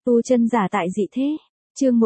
Tu chân giả tại dị thế. Chương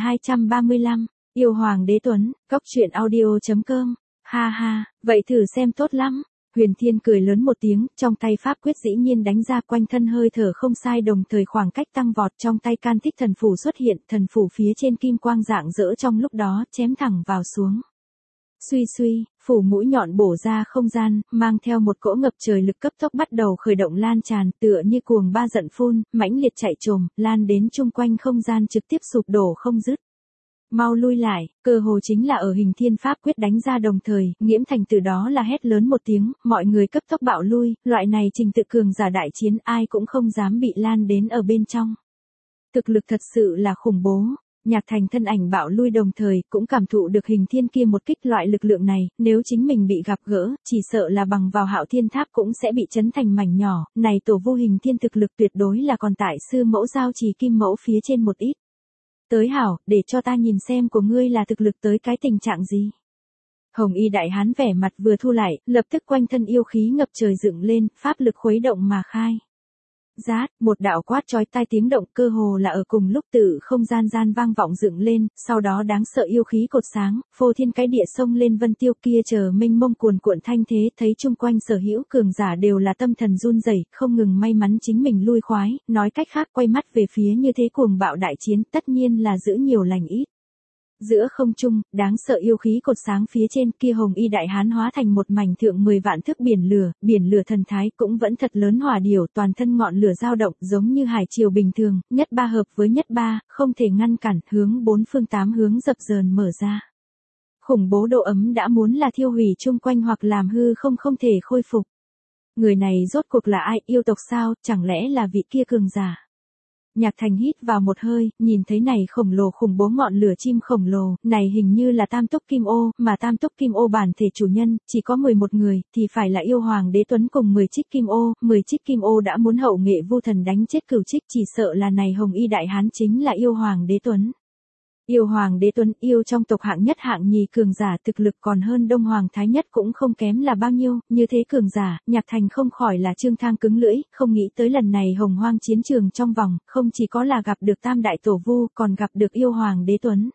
1235. Yêu Hoàng Đế Tuấn. Cóc truyện audio.com. Ha ha, vậy thử xem tốt lắm. Huyền Thiên cười lớn một tiếng, trong tay pháp quyết dĩ nhiên đánh ra, quanh thân hơi thở không sai, đồng thời khoảng cách tăng vọt, trong tay can thích thần phủ xuất hiện, thần phủ phía trên kim quang rạng rỡ trong lúc đó, chém thẳng vào xuống. Suy suy, phủ mũi nhọn bổ ra không gian, mang theo một cỗ ngập trời lực cấp tốc bắt đầu khởi động lan tràn, tựa như cuồng ba giận phun, mãnh liệt chạy trồm, lan đến chung quanh không gian trực tiếp sụp đổ không dứt. Mau lui lại, cơ hồ chính là ở Hình Thiên pháp quyết đánh ra đồng thời, Nghiễm Thành từ đó là hét lớn một tiếng, mọi người cấp tốc bạo lui, loại này trình tự cường giả đại chiến ai cũng không dám bị lan đến ở bên trong. Thực lực thật sự là khủng bố. Nhạc Thành thân ảnh bạo lui đồng thời cũng cảm thụ được Hình Thiên kia một kích, loại lực lượng này, nếu chính mình bị gặp gỡ, chỉ sợ là bằng vào Hạo Thiên Tháp cũng sẽ bị chấn thành mảnh nhỏ, này tổ vu Hình Thiên thực lực tuyệt đối là còn tại sư mẫu giao trì kim mẫu phía trên một ít. Tới hảo, để cho ta nhìn xem của ngươi là thực lực tới cái tình trạng gì. Hồng Y đại hán vẻ mặt vừa thu lại, lập tức quanh thân yêu khí ngập trời dựng lên, pháp lực khuấy động mà khai. Rát, một đạo quát chói tai tiếng động, cơ hồ là ở cùng lúc tự không gian vang vọng dựng lên, sau đó đáng sợ yêu khí cột sáng, phô thiên cái địa sông lên vân tiêu kia chờ mênh mông cuồn cuộn thanh thế, thấy chung quanh sở hữu cường giả đều là tâm thần run rẩy, không ngừng may mắn chính mình lui khoái, nói cách khác quay mắt về phía như thế cuồng bạo đại chiến, tất nhiên là giữ nhiều lành ít. Giữa không trung, đáng sợ yêu khí cột sáng phía trên kia Hồng Y đại hán hóa thành một mảnh thượng 10 vạn thước biển lửa thần thái cũng vẫn thật lớn hỏa điểu, toàn thân ngọn lửa dao động giống như hải triều bình thường, nhất ba hợp với nhất ba, không thể ngăn cản, hướng bốn phương tám hướng dập dờn mở ra. Khủng bố độ ấm đã muốn là thiêu hủy chung quanh hoặc làm hư không thể khôi phục. Người này rốt cuộc là ai, yêu tộc sao, chẳng lẽ là vị kia cường giả? Nhạc Thành hít vào một hơi, nhìn thấy này khổng lồ khủng bố ngọn lửa chim khổng lồ, này hình như là Tam Túc Kim Ô, mà Tam Túc Kim Ô bản thể chủ nhân, chỉ có 11 người, thì phải là Yêu Hoàng Đế Tuấn cùng 10 trích Kim Ô, 10 trích Kim Ô đã muốn hậu nghệ vu thần đánh chết cửu trích, chỉ sợ là này Hồng Y đại hán chính là Yêu Hoàng Đế Tuấn. Yêu Hoàng Đế Tuấn, yêu trong tộc hạng nhất hạng nhì cường giả, thực lực còn hơn Đông Hoàng Thái Nhất cũng không kém là bao nhiêu, như thế cường giả, Nhạc Thành không khỏi là trương thang cứng lưỡi, không nghĩ tới lần này hồng hoang chiến trường trong vòng, không chỉ có là gặp được Tam Đại Tổ Vu, còn gặp được Yêu Hoàng Đế Tuấn.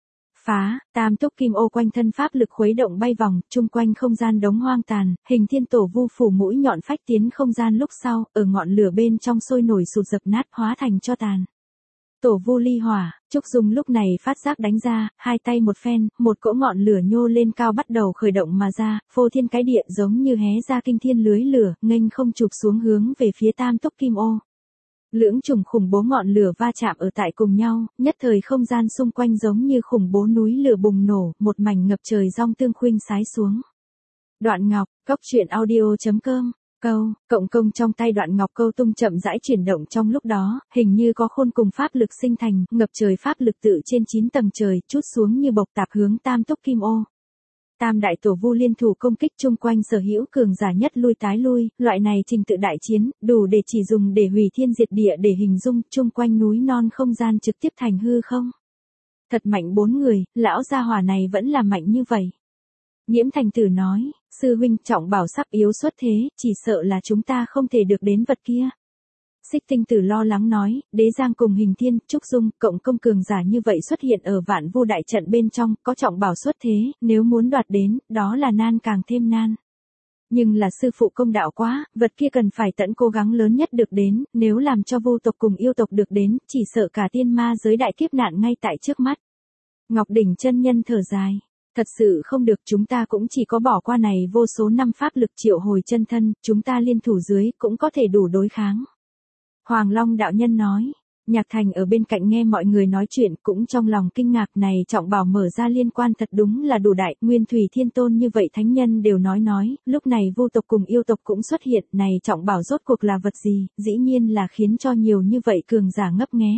Phá, Tam Túc Kim Ô quanh thân pháp lực khuấy động bay vòng, chung quanh không gian đống hoang tàn, Hình Thiên Tổ Vu phủ mũi nhọn phách tiến không gian lúc sau, ở ngọn lửa bên trong sôi nổi sụt dập nát hóa thành tro tàn. Tổ vu ly hỏa, Trúc Dung lúc này phát giác đánh ra, hai tay một phen, một cỗ ngọn lửa nhô lên cao bắt đầu khởi động mà ra, phô thiên cái địa giống như hé ra kinh thiên lưới lửa, nghênh không chụp xuống hướng về phía Tam Túc Kim Ô. Lưỡng trùng khủng bố ngọn lửa va chạm ở tại cùng nhau, nhất thời không gian xung quanh giống như khủng bố núi lửa bùng nổ, một mảnh ngập trời giong tương khuynh sái xuống. Đoạn Ngọc, Cóc truyện audio.com. Cộng công trong tay Đoạn Ngọc câu tung chậm rãi chuyển động trong lúc đó, hình như có khôn cùng pháp lực sinh thành, ngập trời pháp lực tự trên 9 tầng trời, chút xuống như bộc tạp hướng Tam Túc Kim Ô. Tam Đại Tổ Vu liên thủ công kích chung quanh sở hữu cường giả nhất lui tái lui, loại này trình tự đại chiến, đủ để chỉ dùng để hủy thiên diệt địa để hình dung, chung quanh núi non không gian trực tiếp thành hư không. Thật mạnh 4 người, lão gia hỏa này vẫn là mạnh như vậy. Nghiễm Thành Tử nói, sư huynh trọng bảo sắp yếu xuất thế, chỉ sợ là chúng ta không thể được đến vật kia. Xích Tinh Tử lo lắng nói, Đế Giang cùng Hình Thiên, Trúc Dung, cộng công cường giả như vậy xuất hiện ở Vạn Vu đại trận bên trong, có trọng bảo xuất thế, nếu muốn đoạt đến, đó là nan càng thêm nan. Nhưng là sư phụ công đạo quá, vật kia cần phải tận cố gắng lớn nhất được đến, nếu làm cho vô tộc cùng yêu tộc được đến, chỉ sợ cả tiên ma giới đại kiếp nạn ngay tại trước mắt. Ngọc Đỉnh chân nhân thở dài. Thật sự không được, chúng ta cũng chỉ có bỏ qua này vô số năm pháp lực triệu hồi chân thân, chúng ta liên thủ dưới cũng có thể đủ đối kháng. Hoàng Long đạo nhân nói, Nhạc Thành ở bên cạnh nghe mọi người nói chuyện cũng trong lòng kinh ngạc, này trọng bảo mở ra liên quan thật đúng là đủ đại, Nguyên Thủy Thiên Tôn như vậy thánh nhân đều nói, lúc này vô tộc cùng yêu tộc cũng xuất hiện, này trọng bảo rốt cuộc là vật gì, dĩ nhiên là khiến cho nhiều như vậy cường giả ngấp nghé.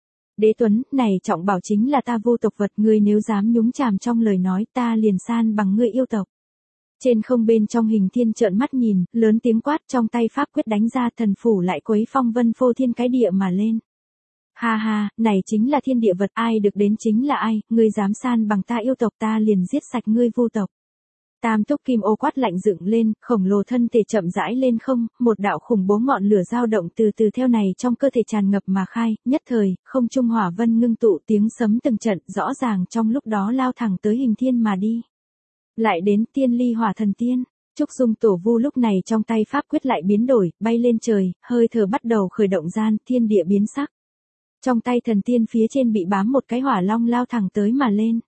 Đế Tuấn, này trọng bảo chính là ta vô tộc vật, ngươi nếu dám nhúng chàm trong lời nói ta liền san bằng ngươi yêu tộc. Trên không bên trong Hình Thiên trợn mắt nhìn, lớn tiếng quát, trong tay pháp quyết đánh ra, thần phủ lại quấy phong vân phô thiên cái địa mà lên. Ha ha, này chính là thiên địa vật, ai được đến chính là ai, ngươi dám san bằng ta yêu tộc ta liền giết sạch ngươi vô tộc. Tam túc kim ô quát lạnh dựng lên, khổng lồ thân thể chậm rãi lên không, một đạo khủng bố ngọn lửa dao động từ từ theo này trong cơ thể tràn ngập mà khai, nhất thời, không trung hỏa vân ngưng tụ tiếng sấm từng trận, rõ ràng trong lúc đó lao thẳng tới Hình Thiên mà đi. Lại đến Tiên Ly Hỏa Thần Tiên, Trúc Dung Tổ Vu lúc này trong tay pháp quyết lại biến đổi, bay lên trời, hơi thở bắt đầu khởi động gian, thiên địa biến sắc. Trong tay thần tiên phía trên bị bám một cái hỏa long lao thẳng tới mà lên.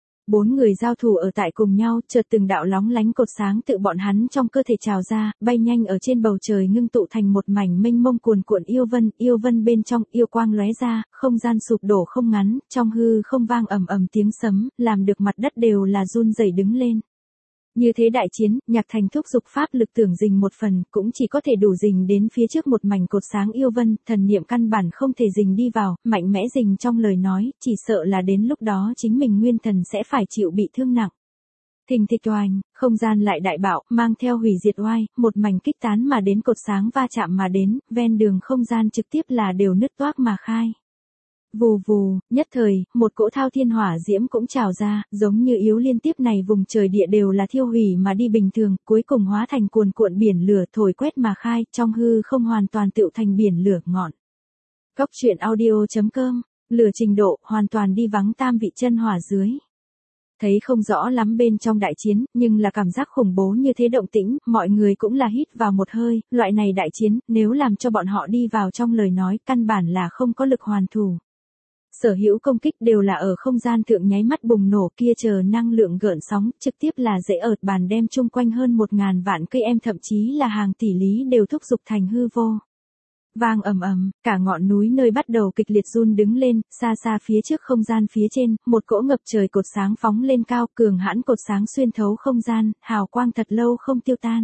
4 người giao thủ ở tại cùng nhau, chợt từng đạo lóng lánh cột sáng tự bọn hắn trong cơ thể trào ra, bay nhanh ở trên bầu trời ngưng tụ thành một mảnh mênh mông cuồn cuộn yêu vân bên trong yêu quang lóe ra, không gian sụp đổ không ngắn, trong hư không vang ầm ầm tiếng sấm, làm được mặt đất đều là run rẩy đứng lên. Như thế đại chiến, Nhạc Thành thúc giục pháp lực tưởng dình một phần, cũng chỉ có thể đủ dình đến phía trước một mảnh cột sáng yêu vân, thần niệm căn bản không thể dình đi vào, mạnh mẽ dình trong lời nói, chỉ sợ là đến lúc đó chính mình nguyên thần sẽ phải chịu bị thương nặng. Thình thịch oanh, không gian lại đại bạo, mang theo hủy diệt oai, một mảnh kích tán mà đến cột sáng va chạm mà đến, ven đường không gian trực tiếp là đều nứt toác mà khai. Vù vù, nhất thời, một cỗ thao thiên hỏa diễm cũng trào ra, giống như yếu liên tiếp này vùng trời địa đều là thiêu hủy mà đi bình thường, cuối cùng hóa thành cuồn cuộn biển lửa thổi quét mà khai, trong hư không hoàn toàn tựu thành biển lửa ngọn. Cóc truyện audio.com, lửa trình độ hoàn toàn đi vắng tam vị chân hỏa dưới. Thấy không rõ lắm bên trong đại chiến, nhưng là cảm giác khủng bố như thế động tĩnh, mọi người cũng là hít vào một hơi, loại này đại chiến, nếu làm cho bọn họ đi vào trong lời nói, căn bản là không có lực hoàn thủ. Sở hữu công kích đều là ở không gian thượng nháy mắt bùng nổ kia chờ năng lượng gợn sóng, trực tiếp là dễ ợt bàn đem chung quanh hơn 1.000 vạn cây em thậm chí là hàng tỷ lý đều thúc giục thành hư vô. Vang ầm ầm, cả ngọn núi nơi bắt đầu kịch liệt run đứng lên, xa xa phía trước không gian phía trên, một cỗ ngập trời cột sáng phóng lên cao, cường hãn cột sáng xuyên thấu không gian, hào quang thật lâu không tiêu tan.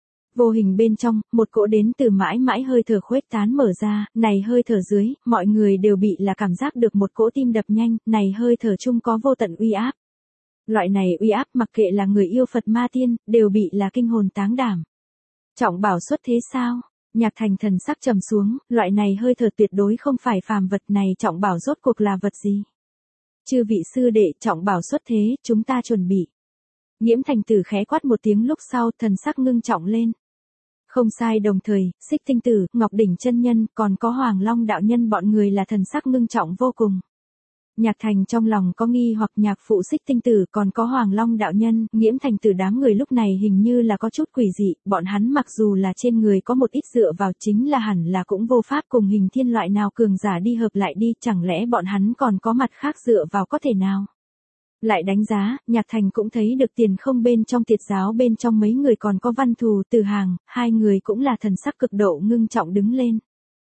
Vô hình bên trong, một cỗ đến từ mãi mãi hơi thở khuếch tán mở ra, này hơi thở dưới, mọi người đều bị là cảm giác được một cỗ tim đập nhanh, này hơi thở chung có vô tận uy áp. Loại này uy áp mặc kệ là người yêu Phật ma tiên, đều bị là kinh hồn táng đảm. Trọng bảo xuất thế sao? Nhạc Thành thần sắc trầm xuống, loại này hơi thở tuyệt đối không phải phàm vật này, trọng bảo rốt cuộc là vật gì? Chư vị sư đệ, trọng bảo xuất thế, chúng ta chuẩn bị. Nghiễm Thành Tử khẽ quát một tiếng lúc sau, thần sắc ngưng trọng lên. Không sai, đồng thời, Xích Tinh Tử, Ngọc Đỉnh chân nhân, còn có Hoàng Long đạo nhân bọn người là thần sắc ngưng trọng vô cùng. Nhạc Thành trong lòng có nghi hoặc nhạc phụ Xích Tinh Tử còn có Hoàng Long đạo nhân, Nghiễm Thành Tử đám người lúc này hình như là có chút quỷ dị, bọn hắn mặc dù là trên người có một ít dựa vào chính là hẳn là cũng vô pháp cùng Hình Thiên loại nào cường giả đi hợp lại đi, chẳng lẽ bọn hắn còn có mặt khác dựa vào có thể nào? Lại đánh giá, Nhạc Thành cũng thấy được Tiền Không bên trong Tiệt giáo bên trong mấy người còn có Văn Thù Từ Hàng, hai người cũng là thần sắc cực độ ngưng trọng đứng lên.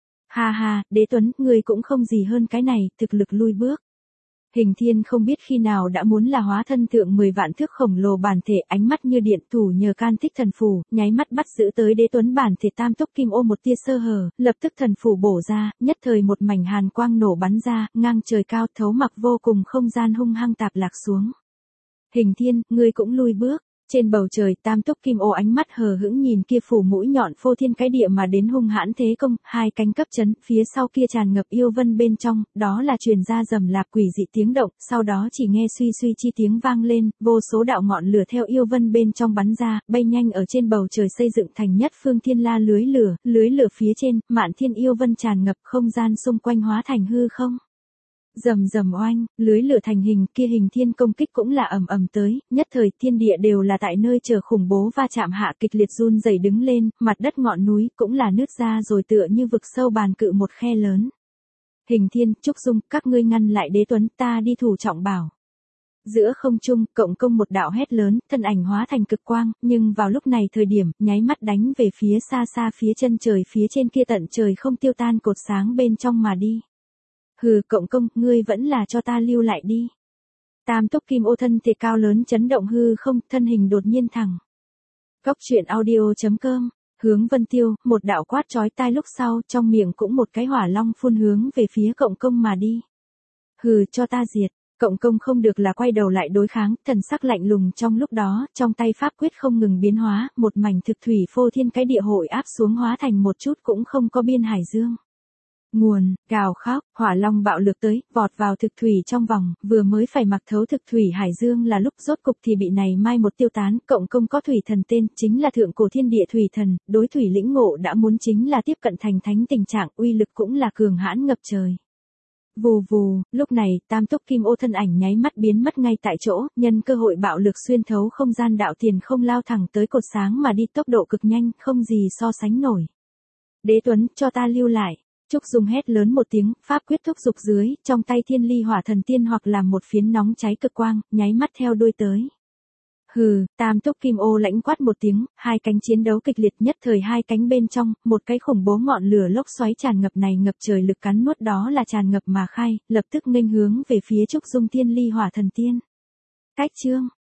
Ha ha, Đế Tuấn, người cũng không gì hơn cái này, thực lực lui bước. Hình Thiên không biết khi nào đã muốn là hóa thân thượng 10 vạn thước khổng lồ bản thể, ánh mắt như điện, thủ nhờ can thích thần phù, nháy mắt bắt giữ tới Đế Tuấn bản thể tam túc kim ô một tia sơ hở, lập tức thần phù bổ ra, nhất thời một mảnh hàn quang nổ bắn ra, ngang trời cao, thấu mặc vô cùng không gian hung hăng tạp lạc xuống. Hình Thiên, ngươi cũng lui bước. Trên bầu trời, tam túc kim ô ánh mắt hờ hững nhìn kia phủ mũi nhọn phô thiên cái địa mà đến hung hãn thế công, hai cánh cấp chấn, phía sau kia tràn ngập yêu vân bên trong, đó là truyền ra rầm rạp quỷ dị tiếng động, sau đó chỉ nghe suy suy chi tiếng vang lên, vô số đạo ngọn lửa theo yêu vân bên trong bắn ra, bay nhanh ở trên bầu trời xây dựng thành nhất phương thiên la lưới lửa phía trên, mạn thiên yêu vân tràn ngập, không gian xung quanh hóa thành hư không. Rầm rầm oanh, lưới lửa thành hình, kia Hình Thiên công kích cũng là ầm ầm tới, nhất thời thiên địa đều là tại nơi chờ khủng bố va chạm hạ kịch liệt run rẩy đứng lên, mặt đất ngọn núi cũng là nứt ra rồi tựa như vực sâu bàn cự một khe lớn. Hình Thiên, Trúc Dung, các ngươi ngăn lại Đế Tuấn, ta đi thủ trọng bảo. Giữa không trung, cộng công một đạo hét lớn, thân ảnh hóa thành cực quang, nhưng vào lúc này thời điểm, nháy mắt đánh về phía xa xa phía chân trời phía trên kia tận trời không tiêu tan cột sáng bên trong mà đi. Hừ, cộng công, ngươi vẫn là cho ta lưu lại đi. Tam túc kim ô thân thể cao lớn chấn động hư không, thân hình đột nhiên thẳng. Cóc truyện audio.com, hướng Vân Tiêu, một đạo quát chói tai lúc sau, trong miệng cũng một cái hỏa long phun hướng về phía cộng công mà đi. Hừ, cho ta diệt. Cộng công không được là quay đầu lại đối kháng, thần sắc lạnh lùng trong lúc đó, trong tay pháp quyết không ngừng biến hóa, một mảnh thực thủy phô thiên cái địa hội áp xuống hóa thành một chút cũng không có biên hải dương. Nguồn, gào khóc, hỏa long bạo lực tới, vọt vào thực thủy trong vòng, vừa mới phải mặc thấu thực thủy hải dương là lúc rốt cục thì bị này mai một tiêu tán, cộng công có thủy thần tên, chính là thượng cổ thiên địa thủy thần, đối thủy lĩnh ngộ đã muốn chính là tiếp cận thành thánh tình trạng, uy lực cũng là cường hãn ngập trời. Vù vù, lúc này, tam túc kim ô thân ảnh nháy mắt biến mất ngay tại chỗ, nhân cơ hội bạo lực xuyên thấu không gian đạo tiền không lao thẳng tới cột sáng mà đi tốc độ cực nhanh, không gì so sánh nổi. Đế Tuấn, cho ta lưu lại. Trúc Dung hét lớn một tiếng, pháp quyết thúc dục dưới, trong tay thiên ly hỏa thần tiên hoặc làm một phiến nóng cháy cực quang, nháy mắt theo đuôi tới. Hừ, tam túc kim ô lãnh quát một tiếng, hai cánh chiến đấu kịch liệt nhất thời hai cánh bên trong, một cái khủng bố ngọn lửa lốc xoáy tràn ngập này ngập trời lực cắn nuốt đó là tràn ngập mà khai, lập tức nghênh hướng về phía Trúc Dung thiên ly hỏa thần tiên. Cách chương.